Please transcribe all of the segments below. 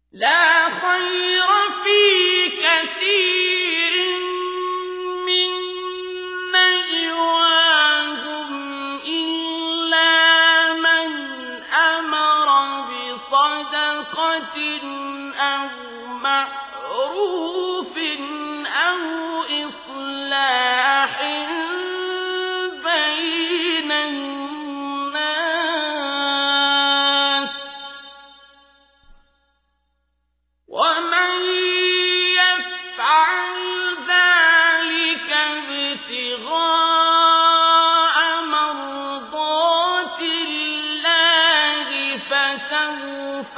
لا خير في كثير من نجواهم إلا من أمر بصدقة أو معروف أو إصلاح بين الناس ومن يفعل ذلك ابتغاء مرضات الله فسوف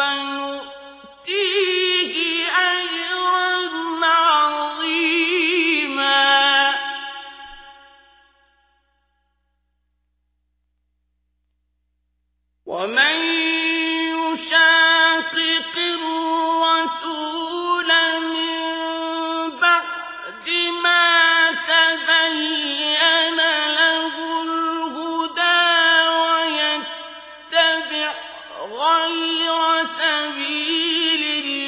نؤتيه أجرا عظيما ومن يشاقق الرسول من بعد ما تبين له الهدى ويتبع غير سبيل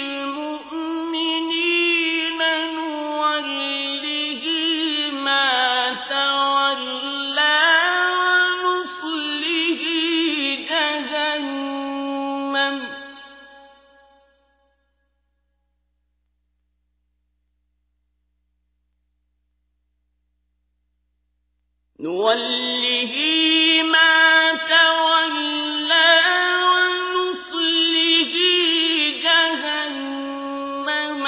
المؤمنين نوله ما تولى ونصله جهنم نوله ما تولى ونصله جهنم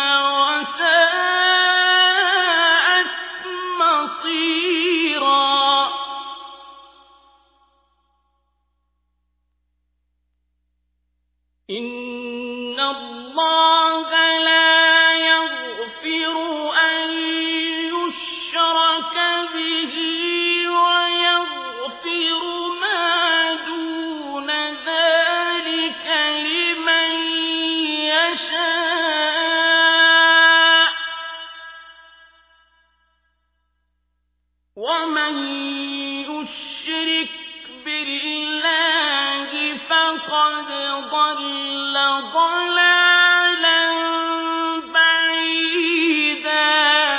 وساءت مصيرا إن الله لا يغفر أن يشرك به ويغفر ما دون ذلك لمن يشاء ومن يشرك بالله فقد ضل ضلالا بعيدا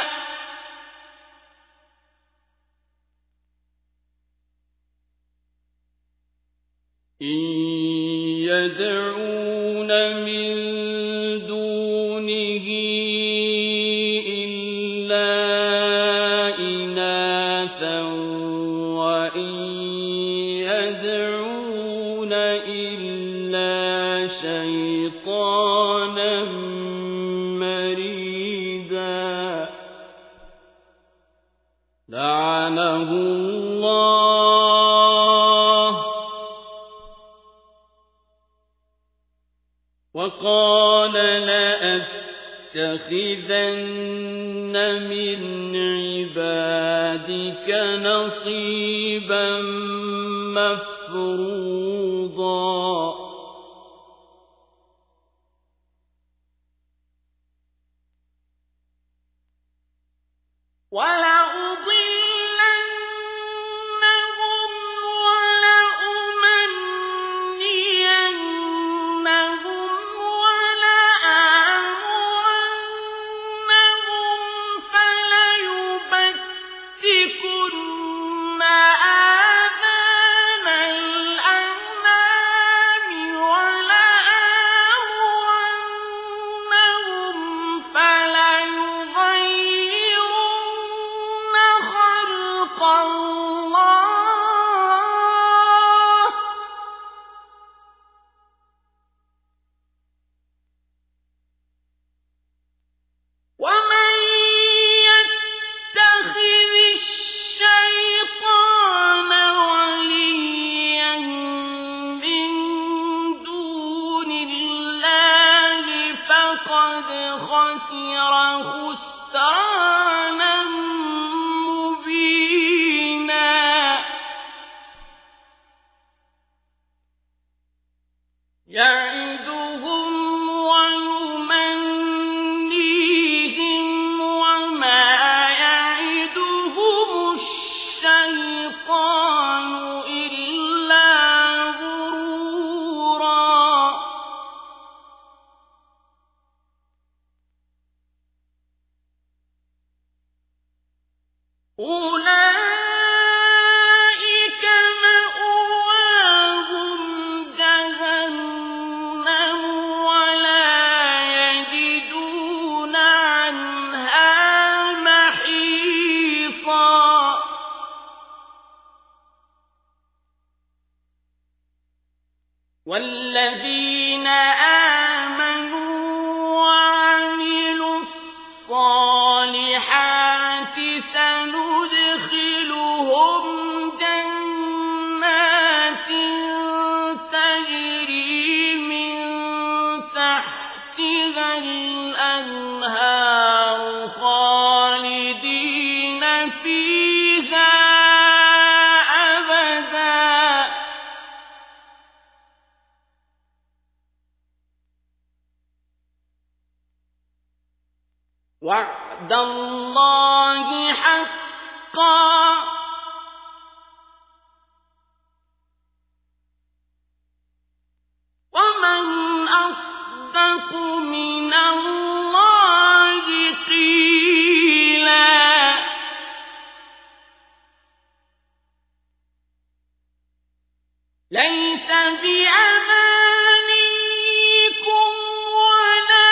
إن يدعون من دونه إلا إناثا وإن يدعون إلا شيطانا مريدا لعنه الله وقال لأتخذن من عبادك نصيبا مفروضا ولأضلنهم ولأمنينهم ولآمرنهم فليبتكن آذان الأنعام ولآمرنهم فليغيرن خلق الله ومن يتخذ الشيطان وليا من دون الله فقد خسر خسرانا مبينا يعدهم ويمنيهم وما يعدهم الشيطان إلا غرورا أولئك مأواهم جهنم ولا يجدون عنها محيصا والذين آمنوا وعملوا الصالحات سندخلهم جنات تجري من تحتها الأنهار خالدين فيها أبدا وعد الله حقا ومن أصدق من الله قيلا ليس بأمانيكم ولا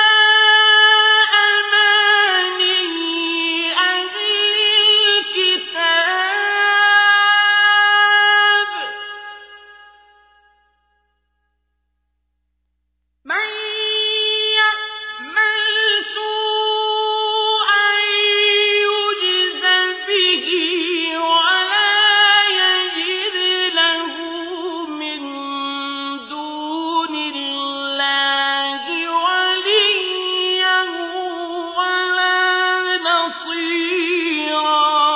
أماني أهل الكتاب من يعمل سوءا يجز به ولا يجد له من دون الله وليا ولا نصيرا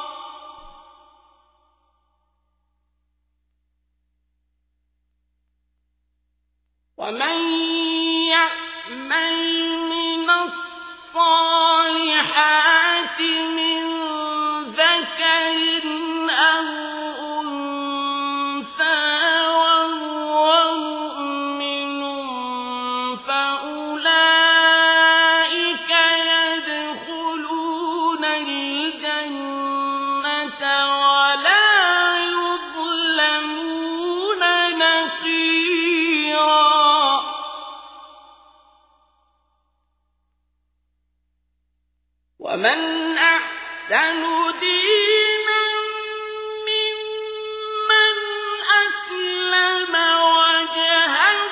ومن يعمل من الصالحات من ذكر أو أنثى وهو مؤمن فأولئك يدخلون الجنة ولا يظلمون نقيرا ومن أحسن دينا ممن أسلم وجهه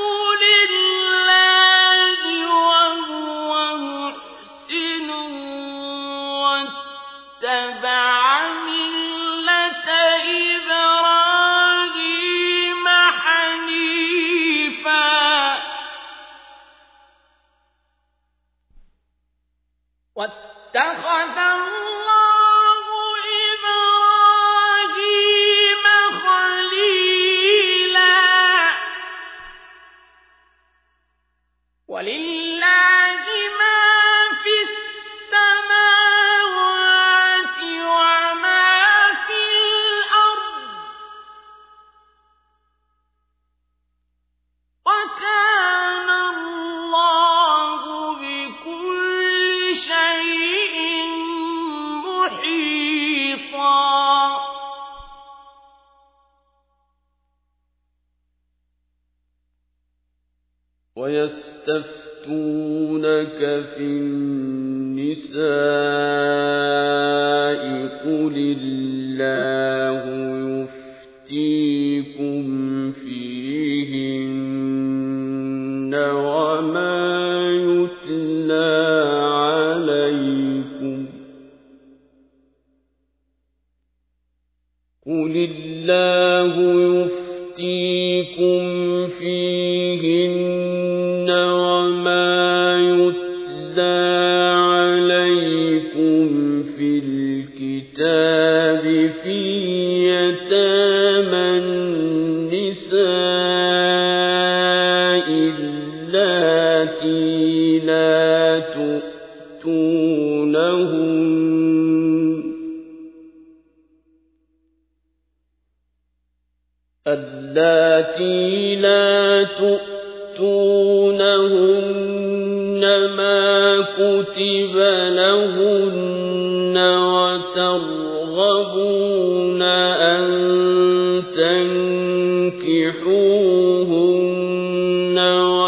لله وهو محسن واتبع ملة إبراهيم حنيفا واتخذ الله إبراهيم خليلا ولله ما في السماوات وما في الأرض وكان الله بكل شيء محيطا ويستفتونك في النساء قل الله يفتيكم فيهن وما يتلى عليكم قل الله يفتيكم فيهن وما يتلى عليكم في الكتاب في يتامى النساء اللاتي لا تؤتونهن ما كتب لهن ترغبون أن تنكحوهن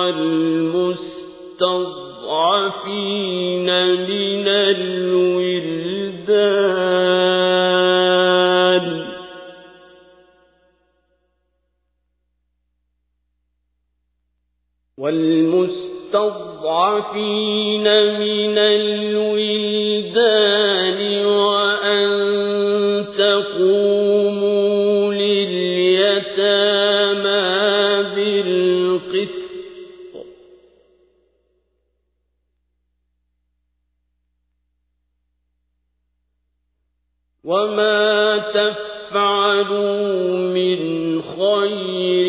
والمستضعفين من الولدان وأن تقوموا لليتامى بالقسط وما تفعلوا من خير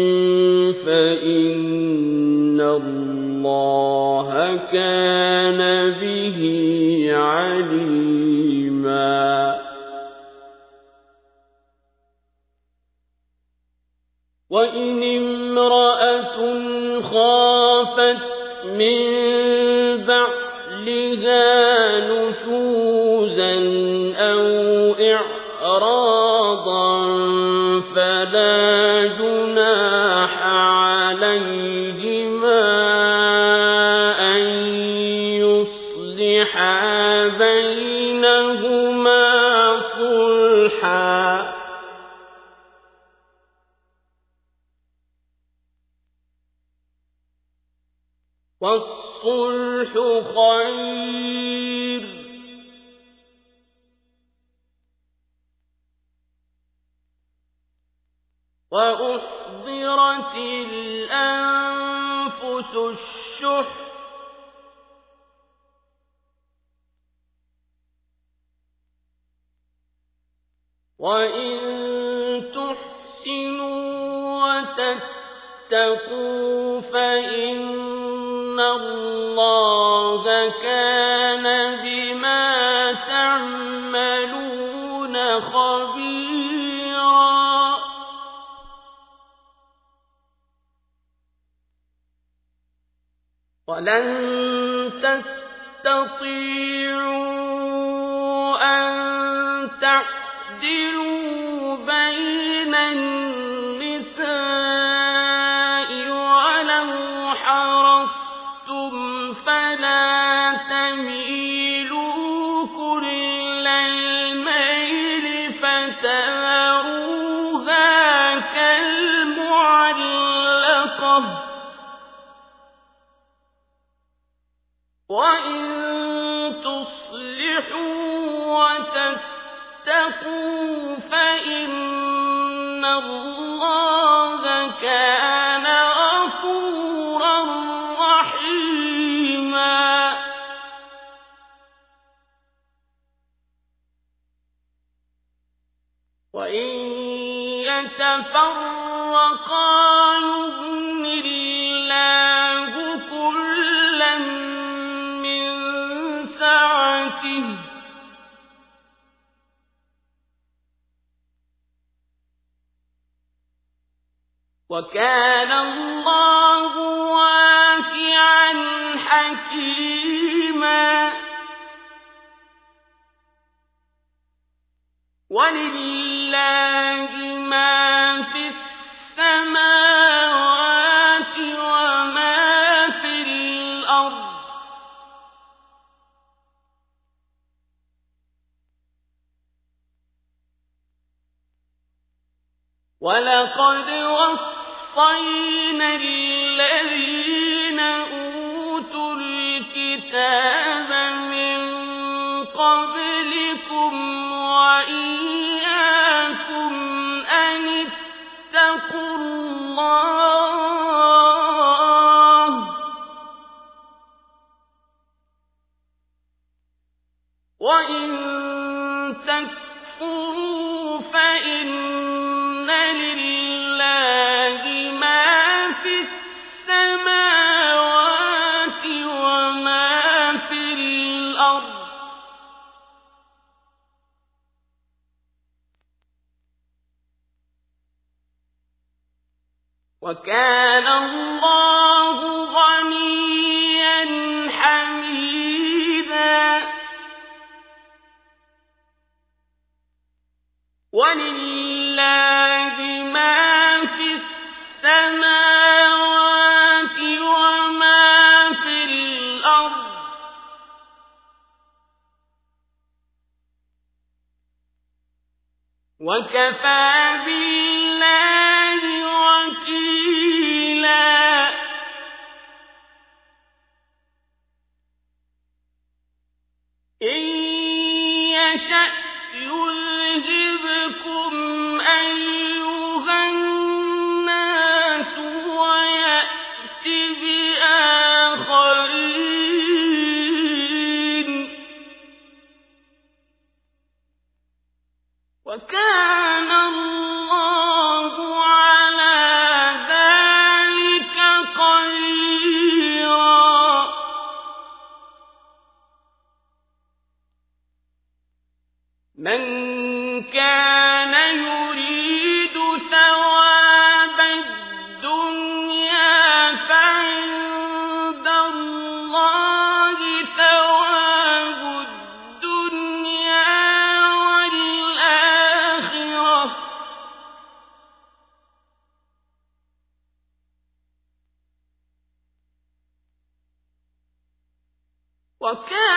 فإن الله كان به عليما وإن امرأة خافت من بعلها نشوزا أو إعراضا فلا جناح عليهما أن يصلحا بينهما صلحا والصلح خير وأحضرت الأنفس الشح وإن تحسنوا وتتقوا فإن الله كان بما تعملون خبيرا ولن تستطيعوا أن تعدلوا بين النساء ولو حرصتم فلا تميلوا كل الميل فتذروها كالمعلقة وإن تصلحوا وتتقوا فإن الله كان غفورا رحيما وإن يتفرقا يغن الله كلا من سعته وكان الله واسعا حكيما ولله ما في السماوات وما في الأرض ولقد وصينا الذين أوتوا الكتاب من قبلكم وإياكم أن اتقوا الله وإن تكفروا فإن لله ما في السماوات وما في الأرض وكان الله غنيا حميدا وكفى بالله وكيلا إن يشأ يذهبكم أيها الناس ويأت بآخرين وكان الله على ذلك قديرا من كان يريد ثواب الدنيا فعند الله ثواب الدنيا والآخرة وكان